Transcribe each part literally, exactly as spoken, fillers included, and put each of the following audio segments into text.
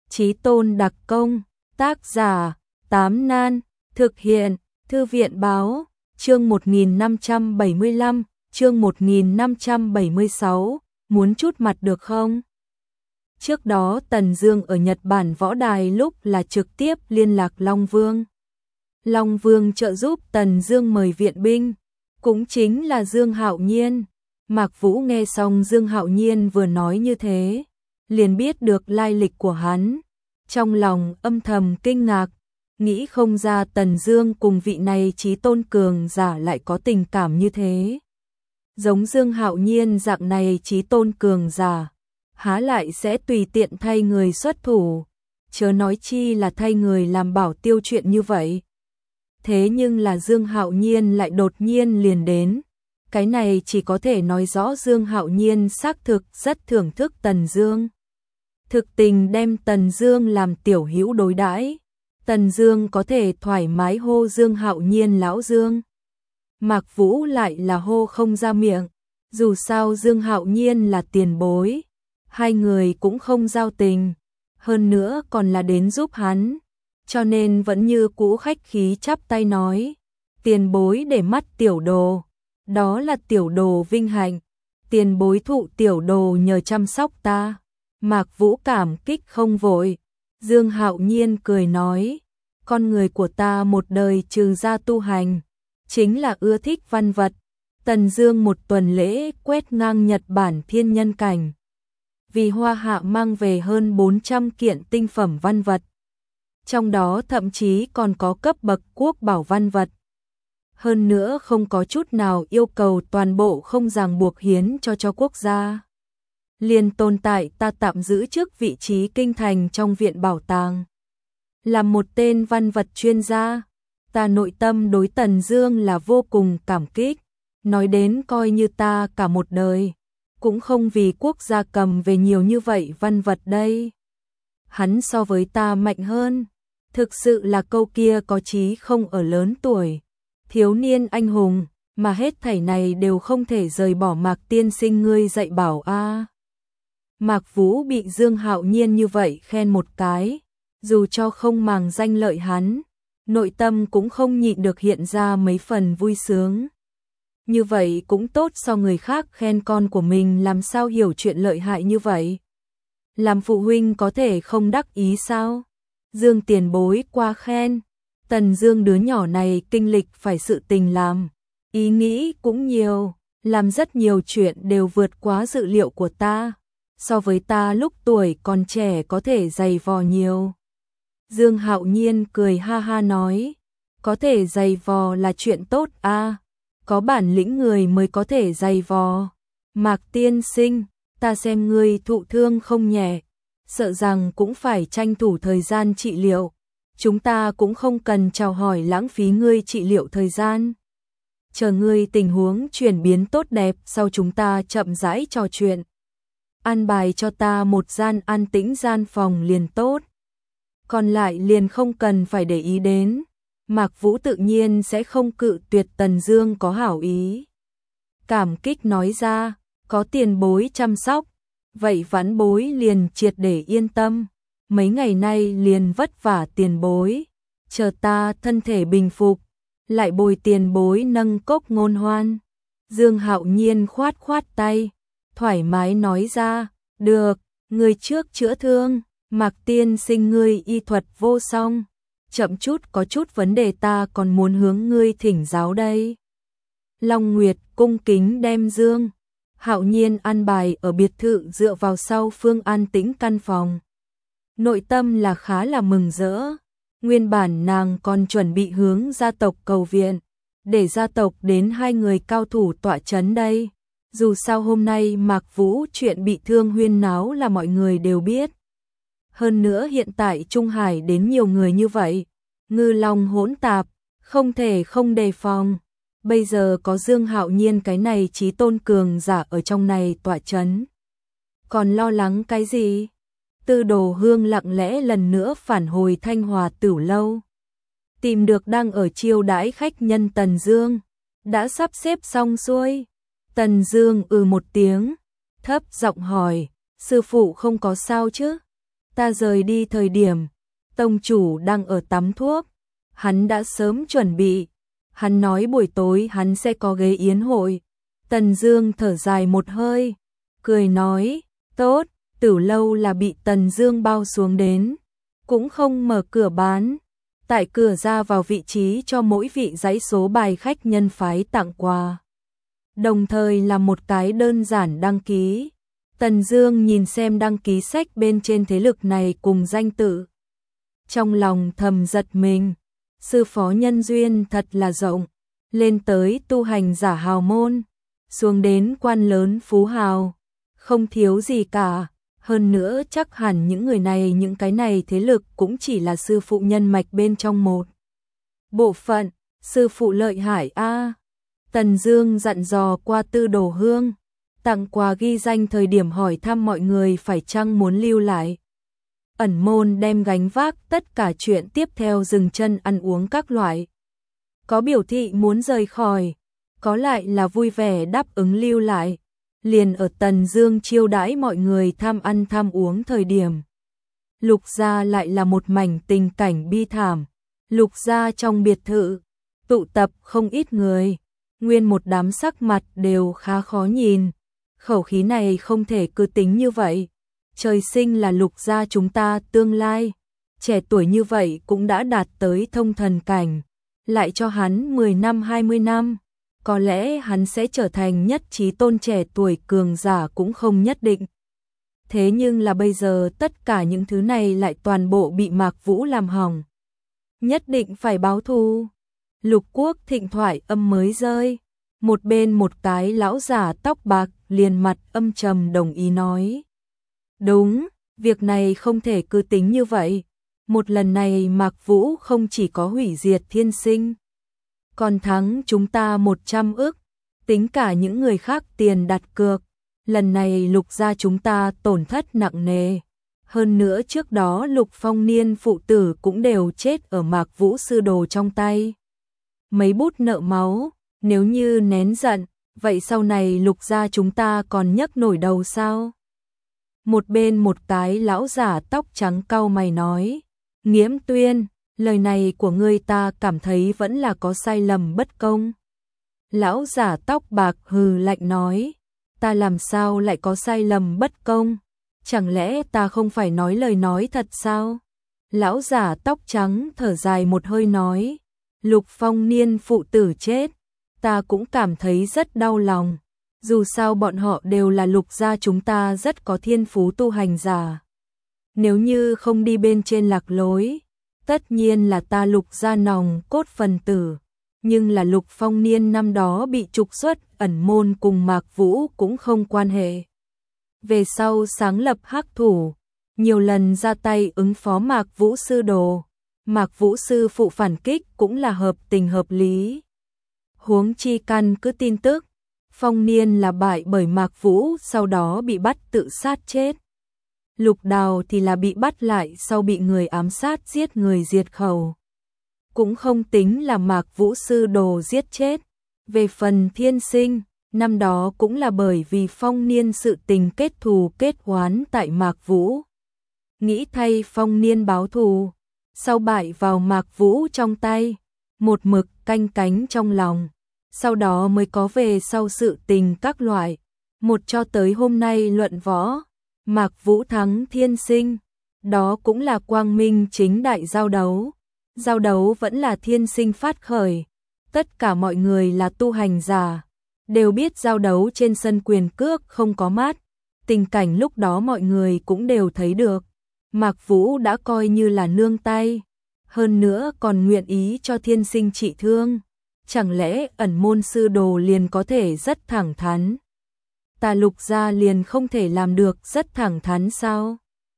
Chí Tôn đặc công, tác giả, Tám Nan, thực hiện, Thư viện báo, chương một nghìn năm trăm bảy mươi lăm, chương một nghìn năm trăm bảy mươi sáu, muốn chút mặt được không? Trước đó Tần Dương ở Nhật Bản võ đài lúc là trực tiếp liên lạc Long Vương. Long Vương trợ giúp Tần Dương mời viện binh, cũng chính là Dương Hạo Nhiên. Mạc Vũ nghe xong Dương Hạo Nhiên vừa nói như thế, liền biết được lai lịch của hắn, trong lòng âm thầm kinh ngạc, nghĩ không ra Tần Dương cùng vị này Chí Tôn cường giả lại có tình cảm như thế. Giống Dương Hạo Nhiên dạng này Chí Tôn cường giả, há lại sẽ tùy tiện thay người xuất thủ, chớ nói chi là thay người làm bảo tiêu chuyện như vậy. Thế nhưng là Dương Hạo Nhiên lại đột nhiên liền đến, cái này chỉ có thể nói rõ Dương Hạo Nhiên xác thực rất thưởng thức Tần Dương. Thực tình đem Tần Dương làm tiểu hữu đối đãi, Tần Dương có thể thoải mái hô Dương Hạo Nhiên lão Dương. Mạc Vũ lại là hô không ra miệng, dù sao Dương Hạo Nhiên là tiền bối, hai người cũng không giao tình, hơn nữa còn là đến giúp hắn, cho nên vẫn như cũ khách khí chắp tay nói, tiền bối để mắt tiểu đồ, đó là tiểu đồ vinh hạnh, tiền bối thụ tiểu đồ nhờ chăm sóc ta. Mạc Vũ cảm kích không vội, Dương Hạo Nhiên cười nói, con người của ta một đời trừ ra tu hành, chính là ưa thích văn vật. Tần Dương một tuần lễ quét ngang Nhật Bản thiên nhân cảnh, vì Hoa Hạ mang về hơn bốn trăm kiện tinh phẩm văn vật, trong đó thậm chí còn có cấp bậc quốc bảo văn vật. Hơn nữa không có chút nào yêu cầu toàn bộ không ràng buộc hiến cho cho quốc gia. Liền tồn tại ta tạm giữ trước vị trí kinh thành trong viện bảo tàng. Làm một tên văn vật chuyên gia, ta nội tâm đối Tần Dương là vô cùng cảm kích, nói đến coi như ta cả một đời, cũng không vì quốc gia cầm về nhiều như vậy văn vật đây. Hắn so với ta mạnh hơn, thực sự là câu kia có chí không ở lớn tuổi, thiếu niên anh hùng, mà hết thảy này đều không thể rời bỏ Mạc tiên sinh ngươi dạy bảo a. À. Mạc Vũ bị Dương Hạo Nhiên như vậy khen một cái, dù cho không màng danh lợi hắn, nội tâm cũng không nhịn được hiện ra mấy phần vui sướng. Như vậy cũng tốt, so người khác khen con của mình làm sao hiểu chuyện lợi hại như vậy. Làm phụ huynh có thể không đắc ý sao? Dương tiền bối qua khen, Tần Dương đứa nhỏ này kinh lịch phải sự tình làm, ý nghĩ cũng nhiều, làm rất nhiều chuyện đều vượt quá dự liệu của ta, so với ta lúc tuổi còn trẻ có thể dày vò nhiều. Dương Hạo Nhiên cười ha ha nói, có thể dày vò là chuyện tốt a, à, có bản lĩnh người mới có thể dày vò. Mạc tiên sinh, ta xem ngươi thụ thương không nhẹ, sợ rằng cũng phải tranh thủ thời gian trị liệu, chúng ta cũng không cần chào hỏi lãng phí ngươi trị liệu thời gian. Chờ ngươi tình huống chuyển biến tốt đẹp sau chúng ta chậm rãi trò chuyện. An bài cho ta một gian an tĩnh gian phòng liền tốt. Còn lại liền không cần phải để ý đến. Mạc Vũ tự nhiên sẽ không cự tuyệt Tần Dương có hảo ý. Cảm kích nói ra, có tiền bối chăm sóc, vậy vãn bối liền triệt để yên tâm. Mấy ngày nay liền vất vả tiền bối, chờ ta thân thể bình phục, lại bồi tiền bối nâng cốc ngôn hoan. Dương Hạo Nhiên khoát khoát tay, thoải mái nói ra, được, người trước chữa thương, Mạc tiên sinh ngươi y thuật vô song, chậm chút có chút vấn đề ta còn muốn hướng ngươi thỉnh giáo đây. Long Nguyệt cung kính đem Dương Hạo Nhiên an bài ở biệt thự dựa vào sau phương an tĩnh căn phòng. Nội tâm là khá là mừng rỡ, nguyên bản nàng còn chuẩn bị hướng gia tộc cầu viện, để gia tộc đến hai người cao thủ tọa chấn đây. Dù sao hôm nay Mạc Vũ chuyện bị thương huyên náo là mọi người đều biết. Hơn nữa hiện tại Trung Hải đến nhiều người như vậy, ngư long hỗn tạp, không thể không đề phòng. Bây giờ có Dương Hạo Nhiên cái này Chí Tôn cường giả ở trong này tọa chấn, còn lo lắng cái gì? Tư Đồ Hương lặng lẽ lần nữa phản hồi Thanh Hòa Tửu lâu, tìm được đang ở chiêu đãi khách nhân Tần Dương, đã sắp xếp xong xuôi. Tần Dương ừ một tiếng, thấp giọng hỏi, sư phụ không có sao chứ? Ta rời đi thời điểm, tông chủ đang ở tắm thuốc, hắn đã sớm chuẩn bị, hắn nói buổi tối hắn sẽ có ghế yến hội. Tần Dương thở dài một hơi, cười nói, tốt, Tử lâu là bị Tần Dương bao xuống đến, cũng không mở cửa bán. Tại cửa ra vào vị trí cho mỗi vị dãy số bài khách nhân phái tặng quà. Đồng thời là một cái đơn giản đăng ký. Tần Dương nhìn xem đăng ký sách bên trên thế lực này cùng danh tự. Trong lòng thầm giật mình, sư phó nhân duyên thật là rộng, lên tới tu hành giả hào môn, xuống đến quan lớn phú hào, không thiếu gì cả. Hơn nữa chắc hẳn những người này những cái này thế lực cũng chỉ là sư phụ nhân mạch bên trong một bộ phận, sư phụ lợi hại a. Tần Dương dặn dò qua Tư Đồ Hương, tặng quà ghi danh thời điểm hỏi thăm mọi người phải chăng muốn lưu lại. Ẩn môn đem gánh vác tất cả chuyện tiếp theo dừng chân ăn uống các loại. Có biểu thị muốn rời khỏi, có lại là vui vẻ đáp ứng lưu lại. Liền ở Tần Dương chiêu đãi mọi người tham ăn tham uống thời điểm, Lục gia lại là một mảnh tình cảnh bi thảm. Lục gia trong biệt thự tụ tập không ít người, nguyên một đám sắc mặt đều khá khó nhìn. Khẩu khí này không thể cứ tính như vậy. Trời sinh là Lục gia chúng ta tương lai, trẻ tuổi như vậy cũng đã đạt tới thông thần cảnh, lại cho hắn mười năm hai mươi năm. Có lẽ hắn sẽ trở thành nhất trí tôn trẻ tuổi cường giả cũng không nhất định. Thế nhưng là bây giờ tất cả những thứ này lại toàn bộ bị Mạc Vũ làm hỏng. Nhất định phải báo thù. Lục Quốc Thịnh thoại âm mới rơi. Một bên một cái lão giả tóc bạc liền mặt âm trầm đồng ý nói. Đúng, việc này không thể cứ tính như vậy. Một lần này Mạc Vũ không chỉ có hủy diệt thiên sinh, còn thắng chúng ta một trăm ức, tính cả những người khác tiền đặt cược. Lần này Lục gia chúng ta tổn thất nặng nề. Hơn nữa trước đó Lục Phong Niên phụ tử cũng đều chết ở Mạc Vũ sư đồ trong tay. Mấy bút nợ máu, nếu như nén giận, vậy sau này Lục gia chúng ta còn nhấc nổi đầu sao? Một bên một cái lão giả tóc trắng cau mày nói, Nghiễm Tuyên, lời này của ngươi ta cảm thấy vẫn là có sai lầm bất công. Lão giả tóc bạc hừ lạnh nói, ta làm sao lại có sai lầm bất công? Chẳng lẽ ta không phải nói lời nói thật sao? Lão giả tóc trắng thở dài một hơi nói, Lục Phong Niên phụ tử chết, ta cũng cảm thấy rất đau lòng. Dù sao bọn họ đều là Lục gia chúng ta rất có thiên phú tu hành giả. Nếu như không đi bên trên lạc lối, tất nhiên là ta Lục gia nòng cốt phần tử. Nhưng là Lục Phong Niên năm đó bị trục xuất, ẩn môn cùng Mạc Vũ cũng không quan hệ. Về sau sáng lập hắc thủ, nhiều lần ra tay ứng phó Mạc Vũ sư đồ. Mạc Vũ sư phụ phản kích cũng là hợp tình hợp lý. Huống chi căn cứ tin tức, Phong Niên là bại bởi Mạc Vũ, sau đó bị bắt tự sát chết. Lục Đào thì là bị bắt lại sau bị người ám sát giết người diệt khẩu. Cũng không tính là Mạc Vũ sư đồ giết chết. Về phần Thiên Sinh, năm đó cũng là bởi vì Phong Niên sự tình kết thù kết oán tại Mạc Vũ. Nghĩ thay Phong Niên báo thù, sau bại vào Mạc Vũ trong tay, một mực canh cánh trong lòng. Sau đó mới có về sau sự tình các loại, một cho tới hôm nay luận võ, Mạc Vũ thắng Thiên Sinh, đó cũng là quang minh chính đại giao đấu. Giao đấu vẫn là Thiên Sinh phát khởi, tất cả mọi người là tu hành giả, đều biết giao đấu trên sân quyền cước không có mát, tình cảnh lúc đó mọi người cũng đều thấy được. Mạc Vũ đã coi như là nương tay, hơn nữa còn nguyện ý cho Thiên Sinh trị thương. Chẳng lẽ ẩn môn sư đồ liền có thể rất thẳng thắn? Ta Lục gia liền không thể làm được rất thẳng thắn sao?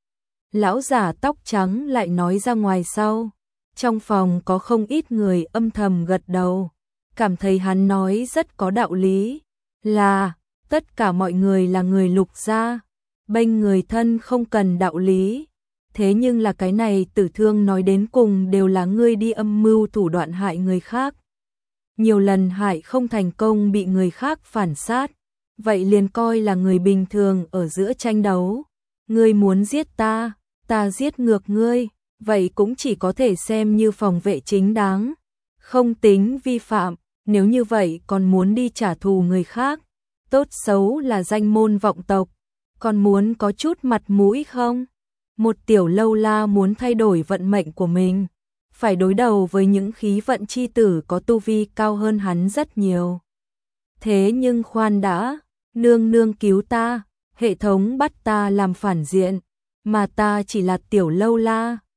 Lão giả tóc trắng lại nói ra ngoài sau. Trong phòng có không ít người âm thầm gật đầu, cảm thấy hắn nói rất có đạo lý. Là, tất cả mọi người là người Lục gia, bênh người thân không cần đạo lý. Thế nhưng là cái này tử thương nói đến cùng đều là ngươi đi âm mưu thủ đoạn hại người khác. Nhiều lần hại không thành công bị người khác phản sát, vậy liền coi là người bình thường ở giữa tranh đấu. Ngươi muốn giết ta, ta giết ngược ngươi, vậy cũng chỉ có thể xem như phòng vệ chính đáng, không tính vi phạm, nếu như vậy còn muốn đi trả thù người khác, tốt xấu là danh môn vọng tộc, còn muốn có chút mặt mũi không? Một tiểu lâu la muốn thay đổi vận mệnh của mình, phải đối đầu với những khí vận chi tử có tu vi cao hơn hắn rất nhiều. Thế nhưng khoan đã, nương nương cứu ta, hệ thống bắt ta làm phản diện, mà ta chỉ là tiểu lâu la,